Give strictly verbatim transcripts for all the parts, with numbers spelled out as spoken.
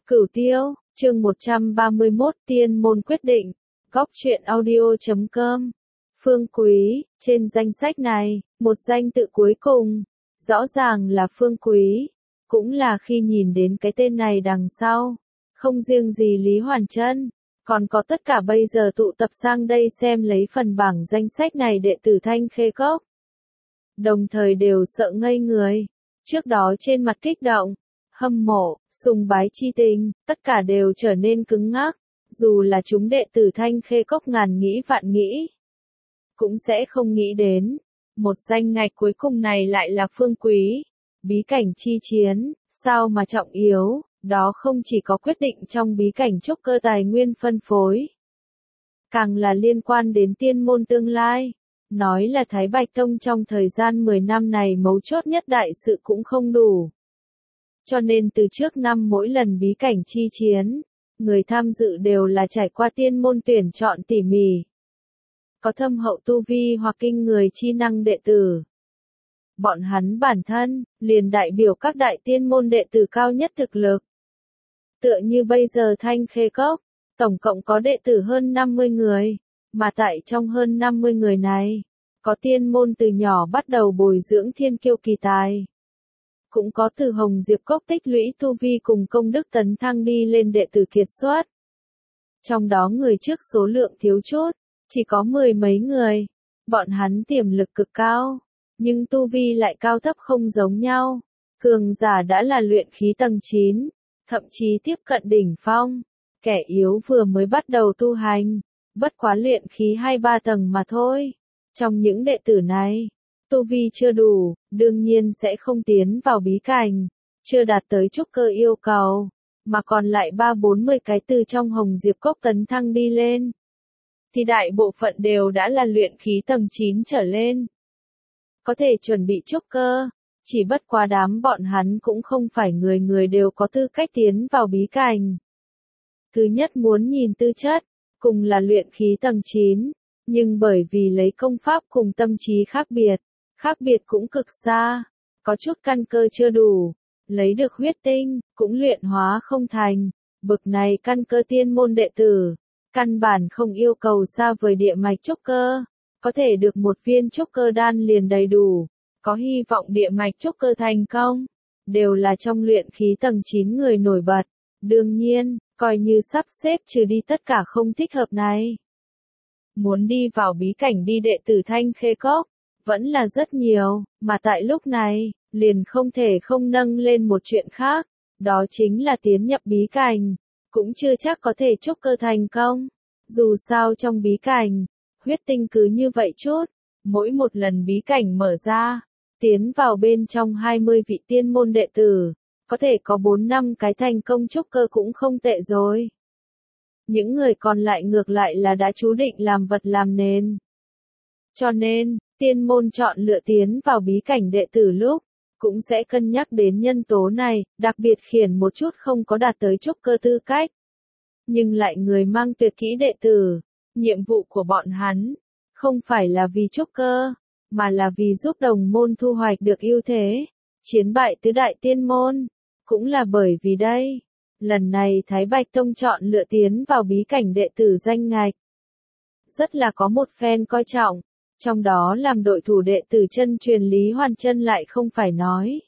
Cửu Tiêu, chương một trăm ba mươi mốt Tiên môn quyết định, góc truyện audio chấm com. Phương Quý, trên danh sách này, một danh tự cuối cùng, rõ ràng là Phương Quý, cũng là khi nhìn đến cái tên này đằng sau, không riêng gì Lý Hoàn Chân, còn có tất cả bây giờ tụ tập sang đây xem lấy phần bảng danh sách này đệ tử Thanh Khê Cốc. Đồng thời đều sợ ngây người, trước đó trên mặt kích động, hâm mộ, sùng bái chi tình, tất cả đều trở nên cứng ngắc, dù là chúng đệ tử Thanh Khê Cốc ngàn nghĩ vạn nghĩ, cũng sẽ không nghĩ đến, một danh ngạch cuối cùng này lại là Phương Quý. Bí cảnh chi chiến, sao mà trọng yếu, đó không chỉ có quyết định trong bí cảnh trúc cơ tài nguyên phân phối, càng là liên quan đến tiên môn tương lai. Nói là Thái Bạch Tông trong thời gian mười năm này mấu chốt nhất đại sự cũng không đủ. Cho nên từ trước năm mỗi lần bí cảnh chi chiến, người tham dự đều là trải qua tiên môn tuyển chọn tỉ mỉ. Có thâm hậu tu vi hoặc kinh người chi năng đệ tử. Bọn hắn bản thân, liền đại biểu các đại tiên môn đệ tử cao nhất thực lực. Tựa như bây giờ Thanh Khê Cốc, tổng cộng có đệ tử hơn năm mươi người, mà tại trong hơn năm mươi người này, có tiên môn từ nhỏ bắt đầu bồi dưỡng thiên kiêu kỳ tài. Cũng có từ Hồng Diệp Cốc tích lũy tu vi cùng công đức tấn thăng đi lên đệ tử kiệt xuất. Trong đó người trước số lượng thiếu chút, chỉ có mười mấy người, bọn hắn tiềm lực cực cao, nhưng tu vi lại cao thấp không giống nhau. Cường giả đã là luyện khí tầng chín, thậm chí tiếp cận đỉnh phong, kẻ yếu vừa mới bắt đầu tu hành, bất quá luyện khí hai ba tầng mà thôi. Trong những đệ tử này, tu vi chưa đủ, đương nhiên sẽ không tiến vào bí cảnh, chưa đạt tới trúc cơ yêu cầu, mà còn lại ba bốn mươi cái từ trong Hồng Diệp Cốc tấn thăng đi lên, thì đại bộ phận đều đã là luyện khí tầng chín trở lên. Có thể chuẩn bị trúc cơ, chỉ bất quá đám bọn hắn cũng không phải người người đều có tư cách tiến vào bí cảnh. Thứ nhất muốn nhìn tư chất, cùng là luyện khí tầng chín, nhưng bởi vì lấy công pháp cùng tâm trí khác biệt, khác biệt cũng cực xa, có chút căn cơ chưa đủ, lấy được huyết tinh, cũng luyện hóa không thành, bực này căn cơ tiên môn đệ tử, căn bản không yêu cầu xa vời địa mạch trúc cơ, có thể được một viên trúc cơ đan liền đầy đủ, có hy vọng địa mạch trúc cơ thành công, đều là trong luyện khí tầng chín người nổi bật, đương nhiên, coi như sắp xếp trừ đi tất cả không thích hợp này. Muốn đi vào bí cảnh đi đệ tử Thanh Khê Cốc, vẫn là rất nhiều, mà tại lúc này, liền không thể không nâng lên một chuyện khác, đó chính là tiến nhập bí cảnh, cũng chưa chắc có thể trúc cơ thành công. Dù sao trong bí cảnh, huyết tinh cứ như vậy chút, mỗi một lần bí cảnh mở ra, tiến vào bên trong hai mươi vị tiên môn đệ tử, có thể có bốn năm cái thành công trúc cơ cũng không tệ rồi. Những người còn lại ngược lại là đã chú định làm vật làm nền. Cho nên, tiên môn chọn lựa tiến vào bí cảnh đệ tử lúc, cũng sẽ cân nhắc đến nhân tố này, đặc biệt khiển một chút không có đạt tới trúc cơ tư cách. Nhưng lại người mang tuyệt kỹ đệ tử, nhiệm vụ của bọn hắn, không phải là vì trúc cơ, mà là vì giúp đồng môn thu hoạch được ưu thế, chiến bại tứ đại tiên môn. Cũng là bởi vì đây, lần này Thái Bạch Tông chọn lựa tiến vào bí cảnh đệ tử danh ngạch. Rất là có một phen coi trọng, trong đó làm đội thủ đệ tử chân truyền Lý Hoàn Chân lại không phải nói.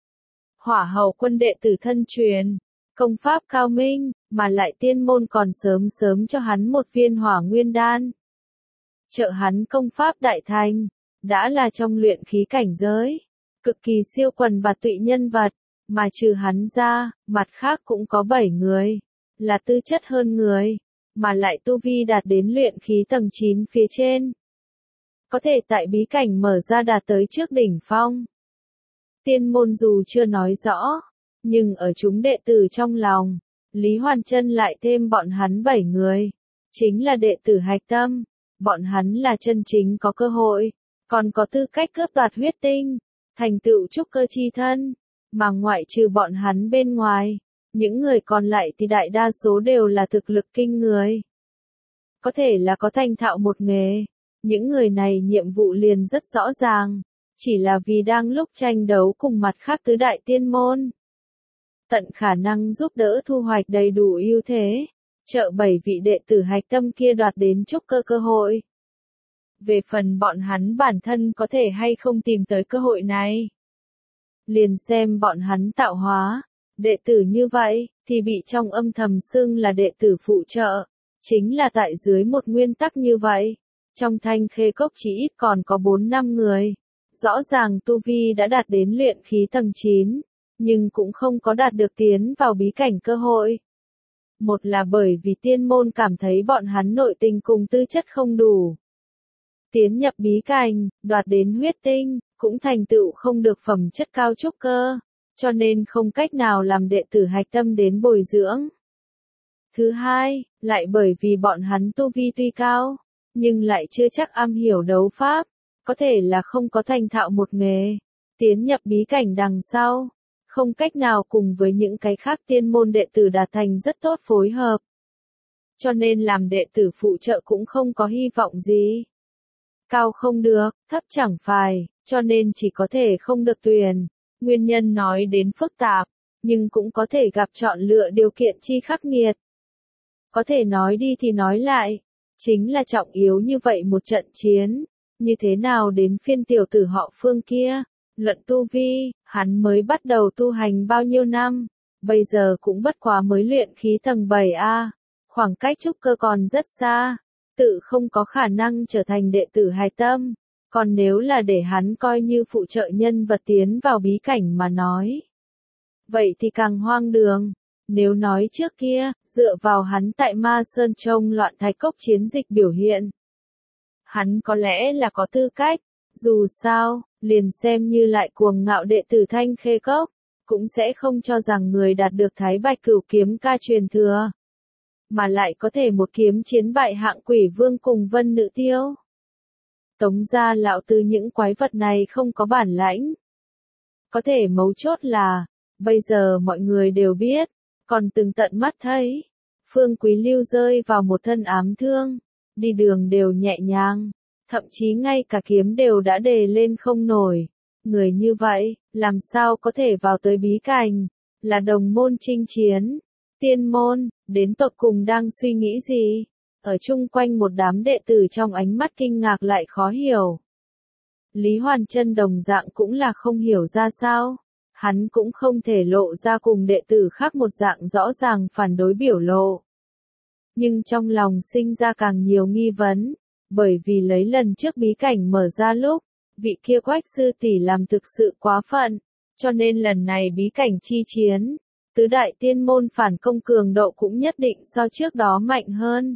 Hỏa hầu quân đệ tử thân truyền, công pháp cao minh, mà lại tiên môn còn sớm sớm cho hắn một viên hỏa nguyên đan. Trợ hắn công pháp đại thành, đã là trong luyện khí cảnh giới, cực kỳ siêu quần bạt tụy nhân vật. Mà trừ hắn ra, mặt khác cũng có bảy người, là tư chất hơn người, mà lại tu vi đạt đến luyện khí tầng chín phía trên. Có thể tại bí cảnh mở ra đạt tới trước đỉnh phong. Tiên môn dù chưa nói rõ, nhưng ở chúng đệ tử trong lòng, Lý Hoàn Chân lại thêm bọn hắn bảy người, chính là đệ tử hạch tâm, bọn hắn là chân chính có cơ hội, còn có tư cách cướp đoạt huyết tinh, thành tựu trúc cơ chi thân. Mà ngoại trừ bọn hắn bên ngoài, những người còn lại thì đại đa số đều là thực lực kinh người. Có thể là có thành thạo một nghề, những người này nhiệm vụ liền rất rõ ràng, chỉ là vì đang lúc tranh đấu cùng mặt khác tứ đại tiên môn. tận khả năng giúp đỡ thu hoạch đầy đủ ưu thế, trợ bảy vị đệ tử hạch tâm kia đoạt đến trúc cơ cơ hội. Về phần bọn hắn bản thân có thể hay không tìm tới cơ hội này, liền xem bọn hắn tạo hóa. Đệ tử như vậy, thì bị trong âm thầm xưng là đệ tử phụ trợ. Chính là tại dưới một nguyên tắc như vậy. Trong Thanh Khê Cốc chỉ ít còn có bốn năm người. Rõ ràng tu vi đã đạt đến luyện khí tầng chín, nhưng cũng không có đạt được tiến vào bí cảnh cơ hội. Một là bởi vì tiên môn cảm thấy bọn hắn nội tình cùng tư chất không đủ. Tiến nhập bí cảnh, đoạt đến huyết tinh, cũng thành tựu không được phẩm chất cao trúc cơ, cho nên không cách nào làm đệ tử hạch tâm đến bồi dưỡng. Thứ hai, lại bởi vì bọn hắn tu vi tuy cao, nhưng lại chưa chắc am hiểu đấu pháp, có thể là không có thành thạo một nghề. Tiến nhập bí cảnh đằng sau, không cách nào cùng với những cái khác tiên môn đệ tử đạt thành rất tốt phối hợp. Cho nên làm đệ tử phụ trợ cũng không có hy vọng gì. Cao không được, thấp chẳng phải, cho nên chỉ có thể không được tuyển. Nguyên nhân nói đến phức tạp, nhưng cũng có thể gặp chọn lựa điều kiện chi khắc nghiệt. Có thể nói đi thì nói lại, chính là trọng yếu như vậy một trận chiến, như thế nào đến phiên tiểu tử họ Phương kia, luận tu vi, hắn mới bắt đầu tu hành bao nhiêu năm, bây giờ cũng bất quá mới luyện khí tầng bảy A, khoảng cách trúc cơ còn rất xa, tự không có khả năng trở thành đệ tử hạch tâm. Còn nếu là để hắn coi như phụ trợ nhân vật tiến vào bí cảnh mà nói, vậy thì càng hoang đường. Nếu nói trước kia, dựa vào hắn tại Ma Sơn Trông loạn Thạch Cốc chiến dịch biểu hiện, hắn có lẽ là có tư cách, dù sao, liền xem như lại cuồng ngạo đệ tử Thanh Khê Cốc, cũng sẽ không cho rằng người đạt được Thái Bạch Cửu kiếm ca truyền thừa, mà lại có thể một kiếm chiến bại Hạng Quỷ Vương cùng Vân Nữ Tiêu. Tống gia lão từ những quái vật này không có bản lãnh. Có thể mấu chốt là, bây giờ mọi người đều biết, còn từng tận mắt thấy, Phương Quý Lưu rơi vào một thân ám thương, đi đường đều nhẹ nhàng, thậm chí ngay cả kiếm đều đã đề lên không nổi. Người như vậy, làm sao có thể vào tới bí cảnh, là đồng môn chinh chiến, tiên môn, đến tột cùng đang suy nghĩ gì? Ở chung quanh một đám đệ tử trong ánh mắt kinh ngạc lại khó hiểu. Lý Hoàn Chân đồng dạng cũng là không hiểu ra sao. Hắn cũng không thể lộ ra cùng đệ tử khác một dạng rõ ràng phản đối biểu lộ. Nhưng trong lòng sinh ra càng nhiều nghi vấn, bởi vì lấy lần trước bí cảnh mở ra lúc, vị kia Quách sư tỷ làm thực sự quá phận, cho nên lần này bí cảnh chi chiến, tứ đại tiên môn phản công cường độ cũng nhất định so trước đó mạnh hơn.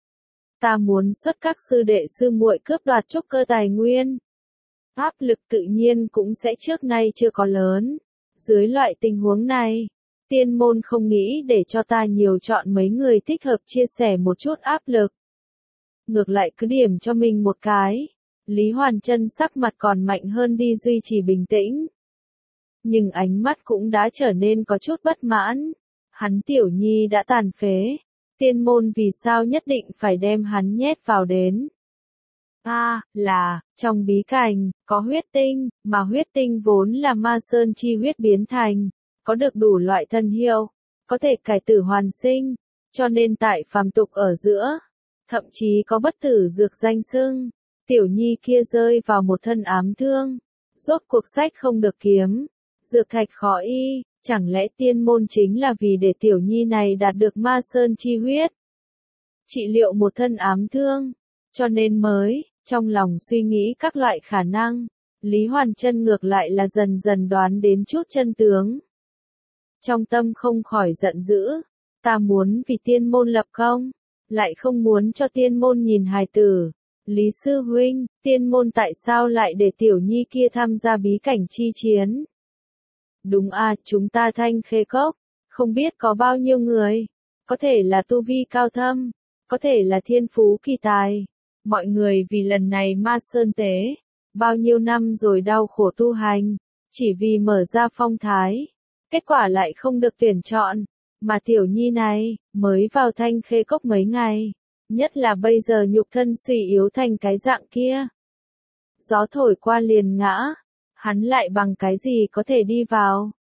Ta muốn xuất các sư đệ sư muội cướp đoạt trúc cơ tài nguyên. Áp lực tự nhiên cũng sẽ trước nay chưa có lớn. Dưới loại tình huống này, tiên môn không nghĩ để cho ta nhiều chọn mấy người thích hợp chia sẻ một chút áp lực. Ngược lại cứ điểm cho mình một cái. Lý Hoàn Chân sắc mặt còn mạnh hơn đi duy trì bình tĩnh. Nhưng ánh mắt cũng đã trở nên có chút bất mãn. Hắn tiểu nhi đã tàn phế. Tiên môn vì sao nhất định phải đem hắn nhét vào đến? A, à, là, trong bí cảnh, có huyết tinh, mà huyết tinh vốn là ma sơn chi huyết biến thành, có được đủ loại thần hiệu, có thể cải tử hoàn sinh, cho nên tại phàm tục ở giữa, thậm chí có bất tử dược danh xưng, tiểu nhi kia rơi vào một thân ám thương, rốt cuộc sách không được kiếm, dược thạch khó y, chẳng lẽ tiên môn chính là vì để tiểu nhi này đạt được ma sơn chi huyết, trị liệu một thân ám thương, cho nên mới, trong lòng suy nghĩ các loại khả năng, Lý Hoàn Chân ngược lại là dần dần đoán đến chút chân tướng. Trong tâm không khỏi giận dữ, ta muốn vì tiên môn lập công, lại không muốn cho tiên môn nhìn hài tử. Lý sư huynh, tiên môn tại sao lại để tiểu nhi kia tham gia bí cảnh chi chiến? Đúng à, chúng ta Thanh Khê Cốc, không biết có bao nhiêu người, có thể là tu vi cao thâm, có thể là thiên phú kỳ tài. Mọi người vì lần này ma sơn tế, bao nhiêu năm rồi đau khổ tu hành, chỉ vì mở ra phong thái. Kết quả lại không được tuyển chọn, mà tiểu nhi này, mới vào Thanh Khê Cốc mấy ngày, nhất là bây giờ nhục thân suy yếu thành cái dạng kia. Gió thổi qua liền ngã, hắn lại bằng cái gì có thể đi vào,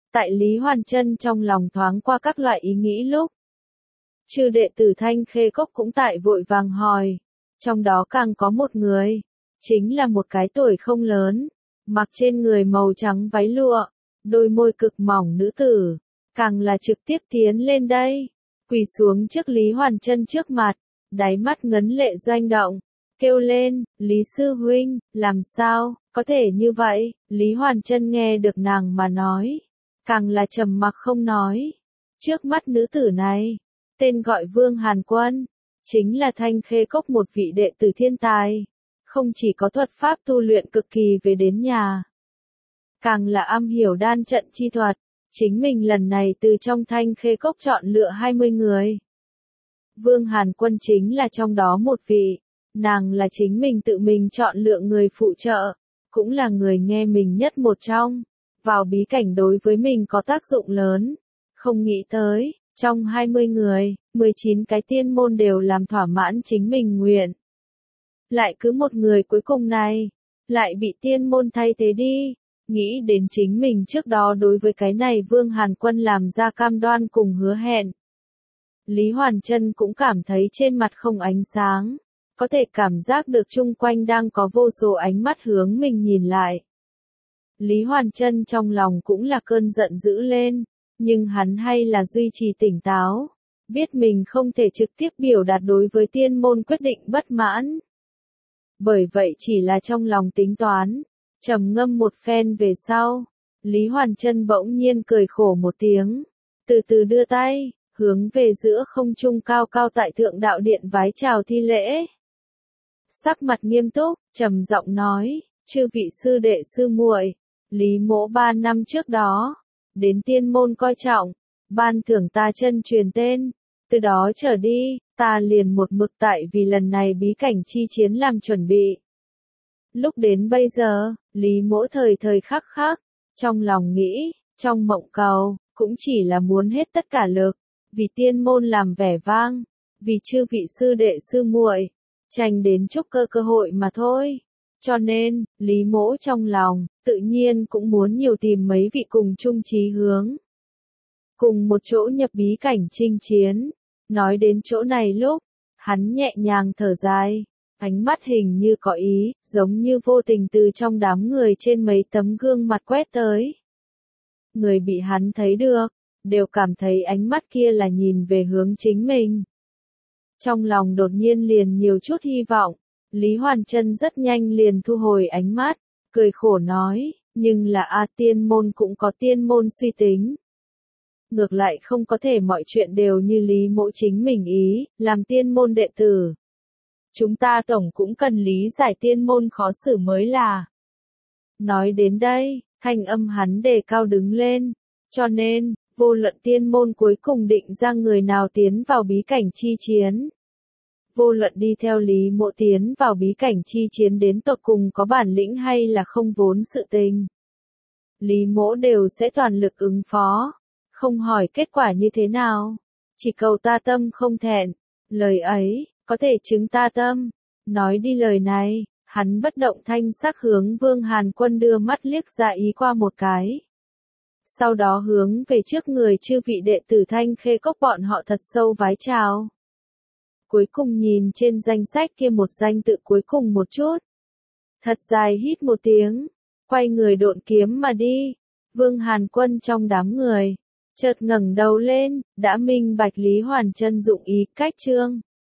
Tại Lý Hoàn Chân trong lòng thoáng qua các loại ý nghĩ lúc. Chư đệ tử Thanh Khê Cốc cũng tại vội vàng hỏi. Trong đó càng có một người. Chính là một cái tuổi không lớn. Mặc trên người màu trắng váy lụa. Đôi môi cực mỏng nữ tử. Càng là trực tiếp tiến lên đây. Quỳ xuống trước Lý Hoàn Chân trước mặt. Đáy mắt ngấn lệ doanh động. Kêu lên, Lý Sư Huynh, làm sao, có thể như vậy, Lý Hoàn Chân nghe được nàng mà nói. Càng là trầm mặc không nói. Trước mắt nữ tử này, tên gọi Vương Hàn Quân, chính là Thanh Khê Cốc một vị đệ tử thiên tài. Không chỉ có thuật pháp tu luyện cực kỳ về đến nhà. Càng là am hiểu đan trận chi thuật. Chính mình lần này từ trong Thanh Khê Cốc chọn lựa hai mươi người. Vương Hàn Quân chính là trong đó một vị. Nàng là chính mình tự mình chọn lựa người phụ trợ. Cũng là người nghe mình nhất một trong. Vào bí cảnh đối với mình có tác dụng lớn. Không nghĩ tới, trong hai mươi người, mười chín cái tiên môn đều làm thỏa mãn chính mình nguyện. Lại cứ một người cuối cùng này, lại bị tiên môn thay thế đi. Nghĩ đến chính mình trước đó đối với cái này Vương Hàn Quân làm ra cam đoan cùng hứa hẹn. Lý Hoàn Chân cũng cảm thấy trên mặt không ánh sáng. Có thể cảm giác được chung quanh đang có vô số ánh mắt hướng mình nhìn lại. Lý Hoàn Chân trong lòng cũng là cơn giận dữ lên. Nhưng hắn hay là duy trì tỉnh táo. Biết mình không thể trực tiếp biểu đạt đối với tiên môn quyết định bất mãn. Bởi vậy chỉ là trong lòng tính toán. Trầm ngâm một phen về sau. Lý Hoàn Chân bỗng nhiên cười khổ một tiếng. Từ từ đưa tay, hướng về giữa không trung cao cao tại thượng đạo điện vái chào thi lễ. Sắc mặt nghiêm túc, trầm giọng nói, chư vị sư đệ sư muội, Lý mỗ ba năm trước đó, đến tiên môn coi trọng, ban thưởng ta chân truyền tên, từ đó trở đi, ta liền một mực tại vì lần này bí cảnh chi chiến làm chuẩn bị. Lúc đến bây giờ, Lý mỗ thời thời khắc khắc, trong lòng nghĩ, trong mộng cầu, cũng chỉ là muốn hết tất cả lực, vì tiên môn làm vẻ vang, vì chư vị sư đệ sư muội, tranh đến chúc cơ cơ hội mà thôi. Cho nên, Lý mỗ trong lòng, tự nhiên cũng muốn nhiều tìm mấy vị cùng chung chí hướng. Cùng một chỗ nhập bí cảnh chinh chiến. Nói đến chỗ này lúc, hắn nhẹ nhàng thở dài, ánh mắt hình như có ý, giống như vô tình từ trong đám người trên mấy tấm gương mặt quét tới. Người bị hắn thấy được, đều cảm thấy ánh mắt kia là nhìn về hướng chính mình. Trong lòng đột nhiên liền nhiều chút hy vọng, Lý Hoàn Chân rất nhanh liền thu hồi ánh mắt, cười khổ nói, nhưng là A tiên môn cũng có tiên môn suy tính. Ngược lại không có thể mọi chuyện đều như Lý mỗ chính mình ý, làm tiên môn đệ tử. Chúng ta tổng cũng cần lý giải tiên môn khó xử mới là. Nói đến đây, thanh âm hắn đề cao đứng lên, cho nên, vô luận tiên môn cuối cùng định ra người nào tiến vào bí cảnh chi chiến. Vô luận đi theo Lý mỗ tiến vào bí cảnh chi chiến đến tột cùng có bản lĩnh hay là không vốn sự tình. Lý mỗ đều sẽ toàn lực ứng phó, không hỏi kết quả như thế nào, chỉ cầu ta tâm không thẹn, lời ấy, có thể chứng ta tâm. Nói đi lời này, hắn bất động thanh sắc hướng Vương Hàn Quân đưa mắt liếc ra ý qua một cái. Sau đó hướng về trước người chư vị đệ tử Thanh Khê Cốc bọn họ thật sâu vái chào. Cuối cùng nhìn trên danh sách kia một danh tự cuối cùng một chút. Thật dài hít một tiếng, quay người độn kiếm mà đi. Vương Hàn Quân trong đám người, chợt ngẩng đầu lên, đã minh bạch Lý Hoàn Chân dụng ý cách trương.